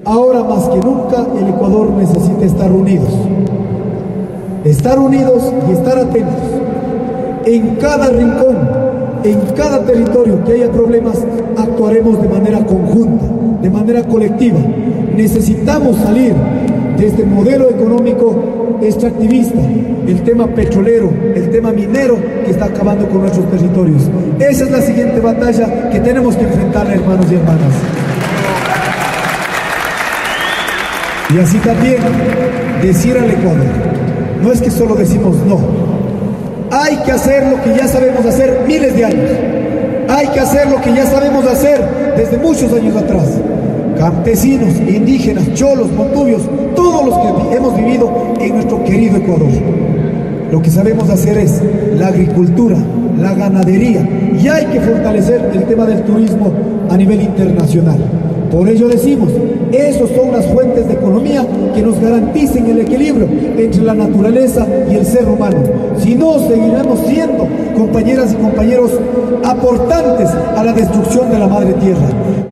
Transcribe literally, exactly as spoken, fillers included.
Ahora más que nunca el Ecuador necesita estar unidos. Estar unidos y estar atentos. En cada rincón, en cada territorio que haya problemas, actuaremos de manera conjunta, de manera colectiva. Necesitamos salir de este modelo económico extractivista, el tema petrolero, el tema minero que está acabando con nuestros territorios. Esa es la siguiente batalla que tenemos que enfrentar, hermanos y hermanas. Y así también decir al Ecuador, no es que solo decimos no, hay que hacer lo que ya sabemos hacer miles de años, hay que hacer lo que ya sabemos hacer desde muchos años atrás. Campesinos, indígenas, cholos, montubios, todos los que hemos vivido en nuestro querido Ecuador. Lo que sabemos hacer es la agricultura, la ganadería, y hay que fortalecer el tema del turismo a nivel internacional. Por ello decimos, esos son las fuentes de economía que nos garanticen el equilibrio entre la naturaleza y el ser humano. Si no, seguiremos siendo, compañeras y compañeros, aportantes a la destrucción de la madre tierra.